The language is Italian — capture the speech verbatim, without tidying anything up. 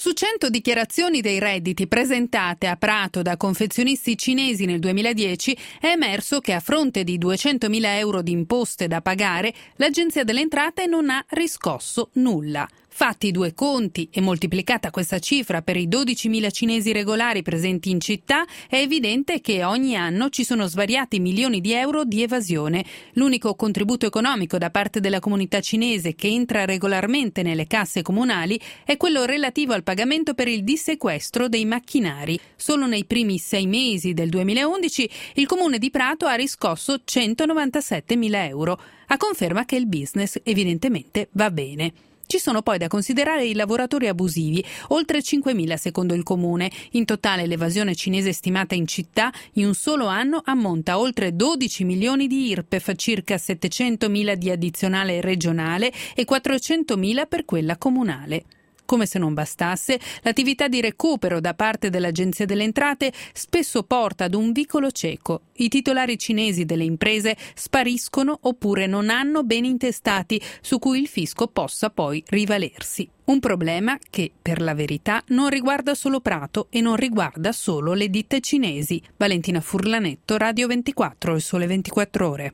Su cento dichiarazioni dei redditi presentate a Prato da confezionisti cinesi nel duemiladieci è emerso che a fronte di duecentomila euro di imposte da pagare, l'Agenzia delle Entrate non ha riscosso nulla. Fatti i due conti e moltiplicata questa cifra per i dodicimila cinesi regolari presenti in città, è evidente che ogni anno ci sono svariati milioni di euro di evasione. L'unico contributo economico da parte della comunità cinese che entra regolarmente nelle casse comunali è quello relativo al pagamento per il dissequestro dei macchinari. Solo nei primi sei mesi del duemilaundici il comune di Prato ha riscosso centonovantasettemila euro, a conferma che il business evidentemente va bene. Ci sono poi da considerare i lavoratori abusivi, oltre cinquemila secondo il comune. In totale l'evasione cinese stimata in città in un solo anno ammonta a oltre dodici milioni di I R P E F, circa settecentomila di addizionale regionale e quattrocentomila per quella comunale. Come se non bastasse, l'attività di recupero da parte dell'Agenzia delle Entrate spesso porta ad un vicolo cieco. I titolari cinesi delle imprese spariscono oppure non hanno beni intestati su cui il fisco possa poi rivalersi. Un problema che, per la verità, non riguarda solo Prato e non riguarda solo le ditte cinesi. Valentina Furlanetto, Radio ventiquattro, Il Sole ventiquattro Ore.